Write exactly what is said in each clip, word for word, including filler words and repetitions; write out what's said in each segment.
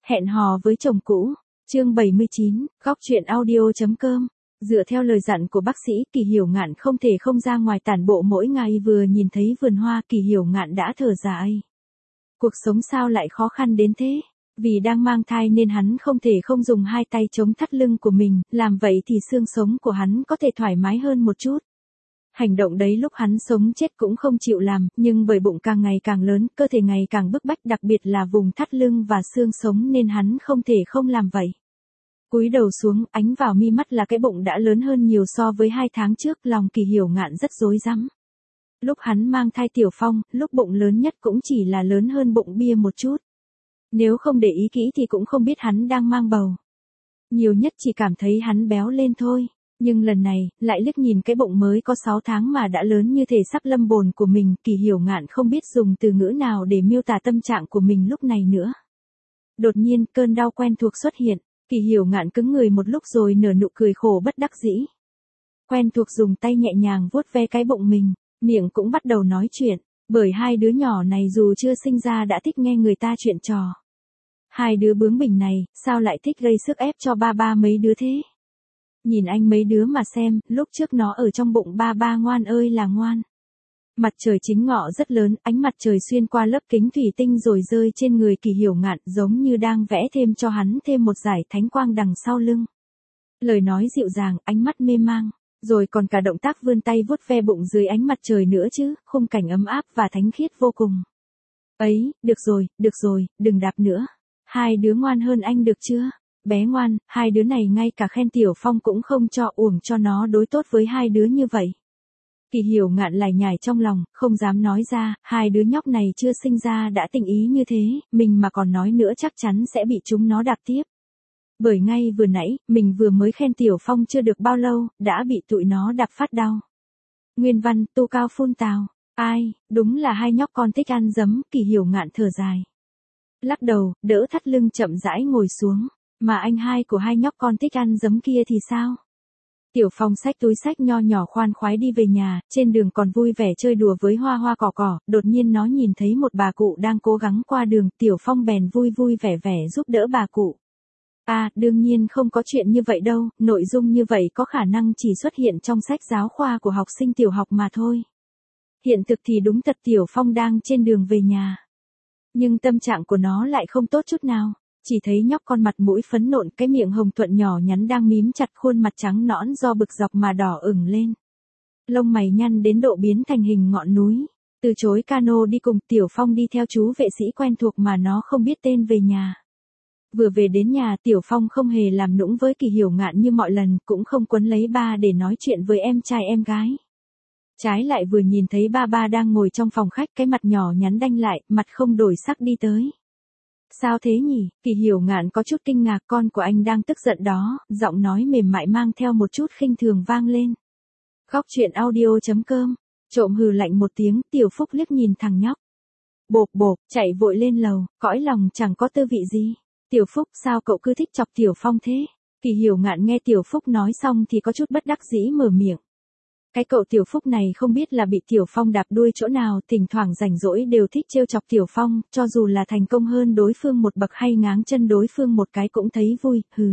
Hẹn hò với chồng cũ, chương bảy mươi chín, góc truyện audio.com. Dựa theo lời dặn của bác sĩ, Kỳ Hiểu Ngạn không thể không ra ngoài tản bộ mỗi ngày. Vừa nhìn thấy vườn hoa, Kỳ Hiểu Ngạn đã thở dài. Cuộc sống sao lại khó khăn đến thế? Vì đang mang thai nên hắn không thể không dùng hai tay chống thắt lưng của mình, làm vậy thì xương sống của hắn có thể thoải mái hơn một chút. Hành động đấy lúc hắn sống chết cũng không chịu làm, nhưng bởi bụng càng ngày càng lớn, cơ thể ngày càng bức bách, đặc biệt là vùng thắt lưng và xương sống nên hắn không thể không làm vậy. Cúi đầu xuống, ánh vào mi mắt là cái bụng đã lớn hơn nhiều so với hai tháng trước, lòng Kỳ Hiểu Ngạn rất rối rắm. Lúc hắn mang thai Tiểu Phong, lúc bụng lớn nhất cũng chỉ là lớn hơn bụng bia một chút. Nếu không để ý kỹ thì cũng không biết hắn đang mang bầu. Nhiều nhất chỉ cảm thấy hắn béo lên thôi. Nhưng lần này, lại liếc nhìn cái bụng mới có sáu tháng mà đã lớn như thể sắp lâm bồn của mình, Kỳ Hiểu Ngạn không biết dùng từ ngữ nào để miêu tả tâm trạng của mình lúc này nữa. Đột nhiên, cơn đau quen thuộc xuất hiện, Kỳ Hiểu Ngạn cứng người một lúc rồi nở nụ cười khổ bất đắc dĩ. Quen thuộc dùng tay nhẹ nhàng vuốt ve cái bụng mình, miệng cũng bắt đầu nói chuyện, bởi hai đứa nhỏ này dù chưa sinh ra đã thích nghe người ta chuyện trò. Hai đứa bướng bỉnh này, sao lại thích gây sức ép cho ba ba mấy đứa thế? Nhìn anh mấy đứa mà xem, lúc trước nó ở trong bụng ba ba ngoan ơi là ngoan. Mặt trời chính ngọ rất lớn, ánh mặt trời xuyên qua lớp kính thủy tinh rồi rơi trên người Kỳ Hiểu Ngạn, giống như đang vẽ thêm cho hắn thêm một dải thánh quang đằng sau lưng. Lời nói dịu dàng, ánh mắt mê mang, rồi còn cả động tác vươn tay vuốt ve bụng dưới ánh mặt trời nữa chứ, khung cảnh ấm áp và thánh khiết vô cùng. Ấy, được rồi, được rồi, đừng đạp nữa. Hai đứa ngoan hơn anh được chưa? Bé ngoan, hai đứa này ngay cả khen Tiểu Phong cũng không cho, uổng cho nó đối tốt với hai đứa như vậy. Kỳ Hiểu Ngạn lải nhải trong lòng, không dám nói ra, hai đứa nhóc này chưa sinh ra đã tình ý như thế, mình mà còn nói nữa chắc chắn sẽ bị chúng nó đạp tiếp. Bởi ngay vừa nãy, mình vừa mới khen Tiểu Phong chưa được bao lâu, đã bị tụi nó đạp phát đau. Nguyên văn, tu cao phun tào. Ai, đúng là hai nhóc con thích ăn giấm, Kỳ Hiểu Ngạn thở dài. Lắc đầu, đỡ thắt lưng chậm rãi ngồi xuống. Mà anh hai của hai nhóc con thích ăn giấm kia thì sao? Tiểu Phong xách túi xách nho nhỏ khoan khoái đi về nhà, trên đường còn vui vẻ chơi đùa với hoa hoa cỏ cỏ, đột nhiên nó nhìn thấy một bà cụ đang cố gắng qua đường, Tiểu Phong bèn vui vui vẻ vẻ giúp đỡ bà cụ. À, đương nhiên không có chuyện như vậy đâu, nội dung như vậy có khả năng chỉ xuất hiện trong sách giáo khoa của học sinh tiểu học mà thôi. Hiện thực thì đúng thật Tiểu Phong đang trên đường về nhà. Nhưng tâm trạng của nó lại không tốt chút nào. Chỉ thấy nhóc con mặt mũi phấn nộn, cái miệng hồng thuận nhỏ nhắn đang mím chặt, khuôn mặt trắng nõn do bực dọc mà đỏ ửng lên. Lông mày nhăn đến độ biến thành hình ngọn núi. Từ chối cano đi cùng, Tiểu Phong đi theo chú vệ sĩ quen thuộc mà nó không biết tên về nhà. Vừa về đến nhà, Tiểu Phong không hề làm nũng với Kỳ Hiểu Ngạn như mọi lần, cũng không quấn lấy ba để nói chuyện với em trai em gái. Trái lại vừa nhìn thấy ba ba đang ngồi trong phòng khách, cái mặt nhỏ nhắn đanh lại, mặt không đổi sắc đi tới. Sao thế nhỉ? Kỳ Hiểu Ngạn có chút kinh ngạc, con của anh đang tức giận đó, giọng nói mềm mại mang theo một chút khinh thường vang lên. Góc truyện audio.com, trộm hừ lạnh một tiếng, Tiểu Phúc liếc nhìn thằng nhóc. Bộp bộp, chạy vội lên lầu, cõi lòng chẳng có tư vị gì. Tiểu Phúc, sao cậu cứ thích chọc Tiểu Phong thế? Kỳ Hiểu Ngạn nghe Tiểu Phúc nói xong thì có chút bất đắc dĩ mở miệng. Cái cậu Tiểu Phúc này không biết là bị Tiểu Phong đạp đuôi chỗ nào, thỉnh thoảng rảnh rỗi đều thích trêu chọc Tiểu Phong, cho dù là thành công hơn đối phương một bậc hay ngáng chân đối phương một cái cũng thấy vui, hừ.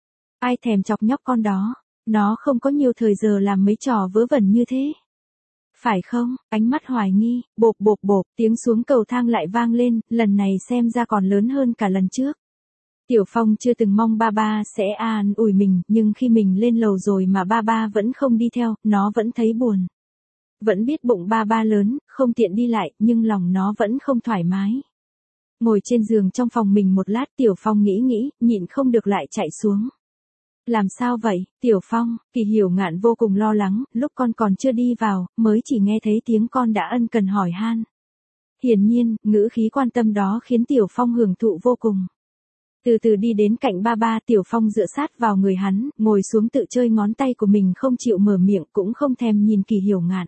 Ai thèm chọc nhóc con đó, nó không có nhiều thời giờ làm mấy trò vớ vẩn như thế. Phải không? Ánh mắt hoài nghi, bộp bộp bộp, tiếng xuống cầu thang lại vang lên, lần này xem ra còn lớn hơn cả lần trước. Tiểu Phong chưa từng mong ba ba sẽ an ủi mình, nhưng khi mình lên lầu rồi mà ba ba vẫn không đi theo, nó vẫn thấy buồn. Vẫn biết bụng ba ba lớn, không tiện đi lại, nhưng lòng nó vẫn không thoải mái. Ngồi trên giường trong phòng mình một lát, Tiểu Phong nghĩ nghĩ, nhịn không được lại chạy xuống. Làm sao vậy, Tiểu Phong? Kỳ Hiểu Ngạn vô cùng lo lắng, lúc con còn chưa đi vào, mới chỉ nghe thấy tiếng con đã ân cần hỏi han. Hiển nhiên, ngữ khí quan tâm đó khiến Tiểu Phong hưởng thụ vô cùng. Từ từ đi đến cạnh ba ba, Tiểu Phong dựa sát vào người hắn, ngồi xuống tự chơi ngón tay của mình, không chịu mở miệng, cũng không thèm nhìn Kỳ Hiểu Ngạn.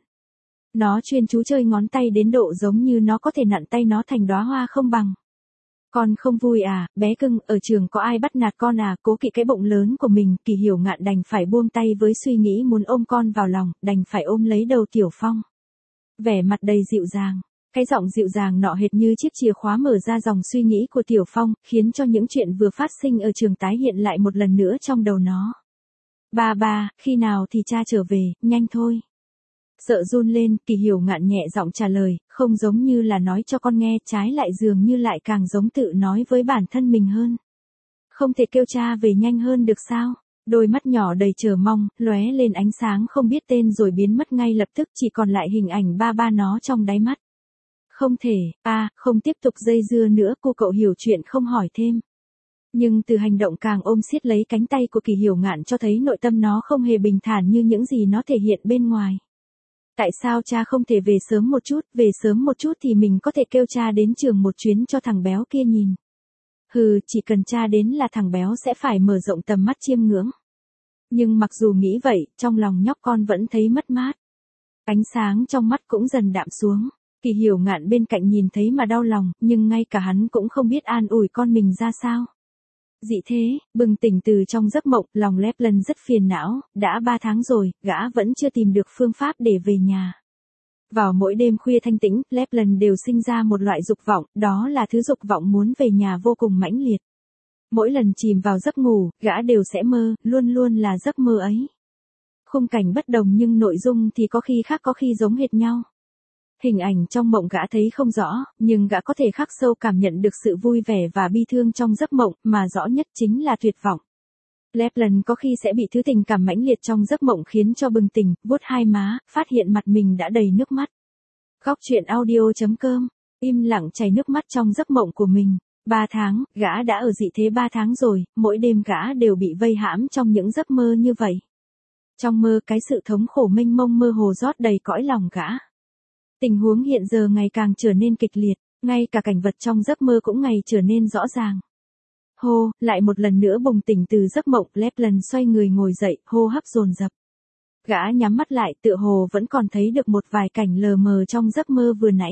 Nó chuyên chú chơi ngón tay đến độ giống như nó có thể nặn tay nó thành đóa hoa không bằng. Con không vui à, bé cưng, ở trường có ai bắt nạt con à? Cố kỵ cái bụng lớn của mình, Kỳ Hiểu Ngạn đành phải buông tay với suy nghĩ muốn ôm con vào lòng, đành phải ôm lấy đầu Tiểu Phong. Vẻ mặt đầy dịu dàng. Cái giọng dịu dàng nọ hệt như chiếc chìa khóa mở ra dòng suy nghĩ của Tiểu Phong, khiến cho những chuyện vừa phát sinh ở trường tái hiện lại một lần nữa trong đầu nó. Ba ba, khi nào thì cha trở về, nhanh thôi. Sợ run lên, Kỳ Hiểu Ngạn nhẹ giọng trả lời, không giống như là nói cho con nghe, trái lại dường như lại càng giống tự nói với bản thân mình hơn. Không thể kêu cha về nhanh hơn được sao? Đôi mắt nhỏ đầy chờ mong, lóe lên ánh sáng không biết tên rồi biến mất ngay lập tức, chỉ còn lại hình ảnh ba ba nó trong đáy mắt. Không thể, a, không tiếp tục dây dưa nữa, cô cậu hiểu chuyện không hỏi thêm. Nhưng từ hành động càng ôm siết lấy cánh tay của Kỳ Hiểu Ngạn cho thấy nội tâm nó không hề bình thản như những gì nó thể hiện bên ngoài. Tại sao cha không thể về sớm một chút, về sớm một chút thì mình có thể kêu cha đến trường một chuyến cho thằng béo kia nhìn. Hừ, chỉ cần cha đến là thằng béo sẽ phải mở rộng tầm mắt chiêm ngưỡng. Nhưng mặc dù nghĩ vậy, trong lòng nhóc con vẫn thấy mất mát. Ánh sáng trong mắt cũng dần đạm xuống. Kỳ Hiểu Ngạn bên cạnh nhìn thấy mà đau lòng, nhưng ngay cả hắn cũng không biết an ủi con mình ra sao. Dị thế, bừng tỉnh từ trong giấc mộng, lòng Lapland rất phiền não, đã ba tháng rồi, gã vẫn chưa tìm được phương pháp để về nhà. Vào mỗi đêm khuya thanh tĩnh, Lapland đều sinh ra một loại dục vọng, đó là thứ dục vọng muốn về nhà vô cùng mãnh liệt. Mỗi lần chìm vào giấc ngủ, gã đều sẽ mơ, luôn luôn là giấc mơ ấy. Khung cảnh bất đồng nhưng nội dung thì có khi khác có khi giống hệt nhau. Hình ảnh trong mộng gã thấy không rõ, nhưng gã có thể khắc sâu cảm nhận được sự vui vẻ và bi thương trong giấc mộng, mà rõ nhất chính là tuyệt vọng. Lapland có khi sẽ bị thứ tình cảm mãnh liệt trong giấc mộng khiến cho bừng tỉnh, vuốt hai má, phát hiện mặt mình đã đầy nước mắt. Góc truyện audio chấm com, im lặng chảy nước mắt trong giấc mộng của mình. Ba tháng, gã đã ở dị thế ba tháng rồi, mỗi đêm gã đều bị vây hãm trong những giấc mơ như vậy. Trong mơ cái sự thống khổ mênh mông mơ hồ rót đầy cõi lòng gã. Tình huống hiện giờ ngày càng trở nên kịch liệt, ngay cả cảnh vật trong giấc mơ cũng ngày trở nên rõ ràng. Hô, lại một lần nữa bừng tỉnh từ giấc mộng, Lapland xoay người ngồi dậy, hô hấp dồn dập. Gã nhắm mắt lại, tựa hồ vẫn còn thấy được một vài cảnh lờ mờ trong giấc mơ vừa nãy.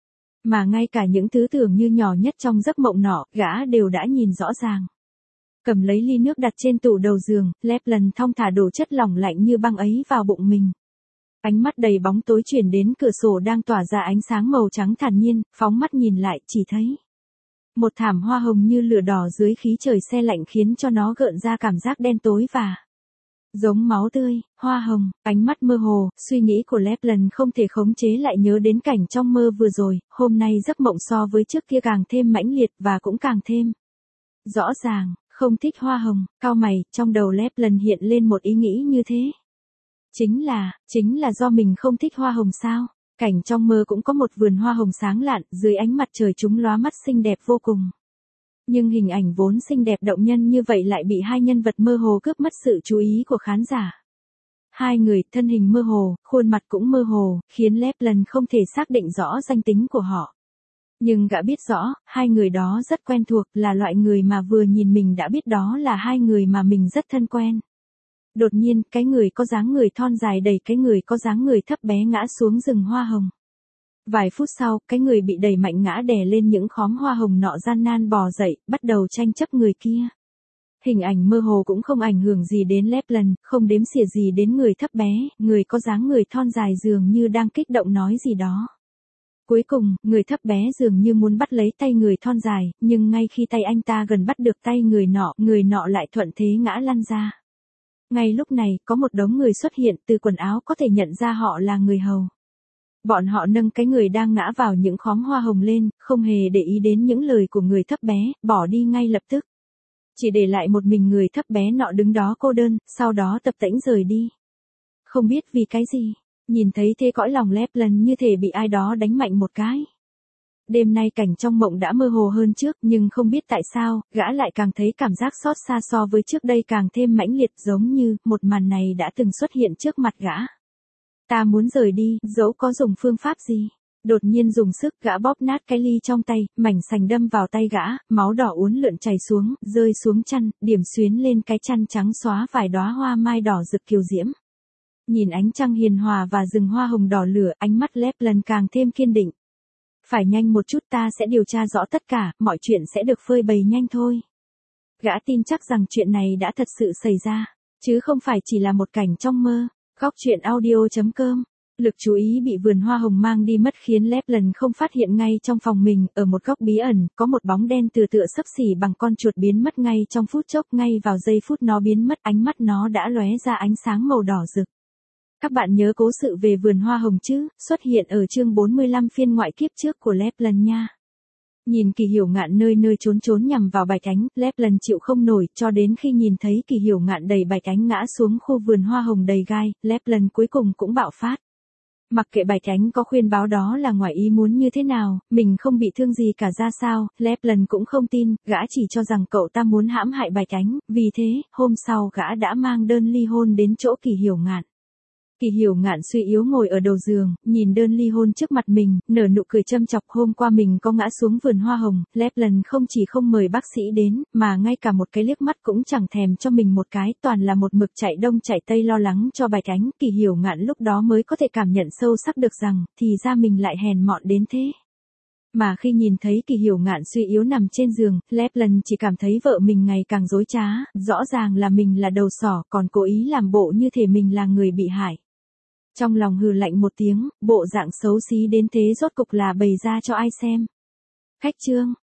Mà ngay cả những thứ tưởng như nhỏ nhất trong giấc mộng nọ, gã đều đã nhìn rõ ràng. Cầm lấy ly nước đặt trên tủ đầu giường, Lapland thong thả đổ chất lỏng lạnh như băng ấy vào bụng mình. Ánh mắt đầy bóng tối chuyển đến cửa sổ đang tỏa ra ánh sáng màu trắng thản nhiên, phóng mắt nhìn lại, chỉ thấy một thảm hoa hồng như lửa đỏ dưới khí trời se lạnh khiến cho nó gợn ra cảm giác đen tối và giống máu tươi. Hoa hồng, ánh mắt mơ hồ, suy nghĩ của Lapland không thể khống chế lại nhớ đến cảnh trong mơ vừa rồi, hôm nay giấc mộng so với trước kia càng thêm mãnh liệt và cũng càng thêm rõ ràng. Không thích hoa hồng, cau mày, trong đầu Lapland hiện lên một ý nghĩ như thế. Chính là, chính là do mình không thích hoa hồng sao? Cảnh trong mơ cũng có một vườn hoa hồng sáng lạn, dưới ánh mặt trời chúng lóa mắt xinh đẹp vô cùng. Nhưng hình ảnh vốn xinh đẹp động nhân như vậy lại bị hai nhân vật mơ hồ cướp mất sự chú ý của khán giả. Hai người, thân hình mơ hồ, khuôn mặt cũng mơ hồ, khiến Lapland không thể xác định rõ danh tính của họ. Nhưng gã biết rõ, hai người đó rất quen thuộc, là loại người mà vừa nhìn mình đã biết đó là hai người mà mình rất thân quen. Đột nhiên, cái người có dáng người thon dài đẩy cái người có dáng người thấp bé ngã xuống rừng hoa hồng. Vài phút sau, cái người bị đẩy mạnh ngã đè lên những khóm hoa hồng nọ gian nan bò dậy, bắt đầu tranh chấp người kia. Hình ảnh mơ hồ cũng không ảnh hưởng gì đến Lapland, không đếm xỉa gì đến người thấp bé, người có dáng người thon dài dường như đang kích động nói gì đó. Cuối cùng, người thấp bé dường như muốn bắt lấy tay người thon dài, nhưng ngay khi tay anh ta gần bắt được tay người nọ, người nọ lại thuận thế ngã lăn ra. Ngay lúc này, có một đống người xuất hiện, từ quần áo có thể nhận ra họ là người hầu. Bọn họ nâng cái người đang ngã vào những khóm hoa hồng lên, không hề để ý đến những lời của người thấp bé, bỏ đi ngay lập tức. Chỉ để lại một mình người thấp bé nọ đứng đó cô đơn, sau đó tập tễnh rời đi. Không biết vì cái gì, nhìn thấy thế cõi lòng Lapland như thể bị ai đó đánh mạnh một cái. Đêm nay cảnh trong mộng đã mơ hồ hơn trước, nhưng không biết tại sao, gã lại càng thấy cảm giác xót xa so với trước đây càng thêm mãnh liệt, giống như một màn này đã từng xuất hiện trước mặt gã. Ta muốn rời đi, dẫu có dùng phương pháp gì. Đột nhiên dùng sức, gã bóp nát cái ly trong tay, mảnh sành đâm vào tay gã, máu đỏ uốn lượn chảy xuống, rơi xuống chăn, điểm xuyến lên cái chăn trắng xóa vài đóa hoa mai đỏ rực kiều diễm. Nhìn ánh trăng hiền hòa và rừng hoa hồng đỏ lửa, ánh mắt Lapland càng thêm kiên định. Phải nhanh một chút, ta sẽ điều tra rõ tất cả, mọi chuyện sẽ được phơi bày nhanh thôi. Gã tin chắc rằng chuyện này đã thật sự xảy ra, chứ không phải chỉ là một cảnh trong mơ. Góc truyện audio chấm com Lực chú ý bị vườn hoa hồng mang đi mất khiến Lapland không phát hiện ngay trong phòng mình, ở một góc bí ẩn, có một bóng đen từ tựa xấp xỉ bằng con chuột biến mất ngay trong phút chốc, ngay vào giây phút nó biến mất ánh mắt nó đã lóe ra ánh sáng màu đỏ rực. Các bạn nhớ cố sự về vườn hoa hồng chứ, xuất hiện ở chương bốn mươi lăm phiên ngoại kiếp trước của Lapland nha. Nhìn Kỳ Hiểu Ngạn nơi nơi trốn trốn nhằm vào Bạch Ánh, Lapland chịu không nổi, cho đến khi nhìn thấy Kỳ Hiểu Ngạn đẩy Bạch Ánh ngã xuống khu vườn hoa hồng đầy gai, Lapland cuối cùng cũng bạo phát. Mặc kệ Bạch Ánh có khuyên báo đó là ngoài ý muốn như thế nào, mình không bị thương gì cả ra sao, Lapland cũng không tin, gã chỉ cho rằng cậu ta muốn hãm hại Bạch Ánh, vì thế, hôm sau gã đã mang đơn ly hôn đến chỗ Kỳ Hiểu Ngạn. Kỳ Hiểu Ngạn suy yếu ngồi ở đầu giường, nhìn đơn ly hôn trước mặt mình, nở nụ cười châm chọc. Hôm qua mình có ngã xuống vườn hoa hồng, Lapland không chỉ không mời bác sĩ đến, mà ngay cả một cái liếc mắt cũng chẳng thèm cho mình một cái, toàn là một mực chạy đông chạy tây lo lắng cho Bạch Ánh. Kỳ Hiểu Ngạn lúc đó mới có thể cảm nhận sâu sắc được rằng, thì ra mình lại hèn mọn đến thế. Mà khi nhìn thấy Kỳ Hiểu Ngạn suy yếu nằm trên giường, Lapland chỉ cảm thấy vợ mình ngày càng dối trá, rõ ràng là mình là đầu sỏ, còn cố ý làm bộ như thể mình là người bị hại. Trong lòng hừ lạnh một tiếng, bộ dạng xấu xí đến thế rốt cục là bày ra cho ai xem. Khách chương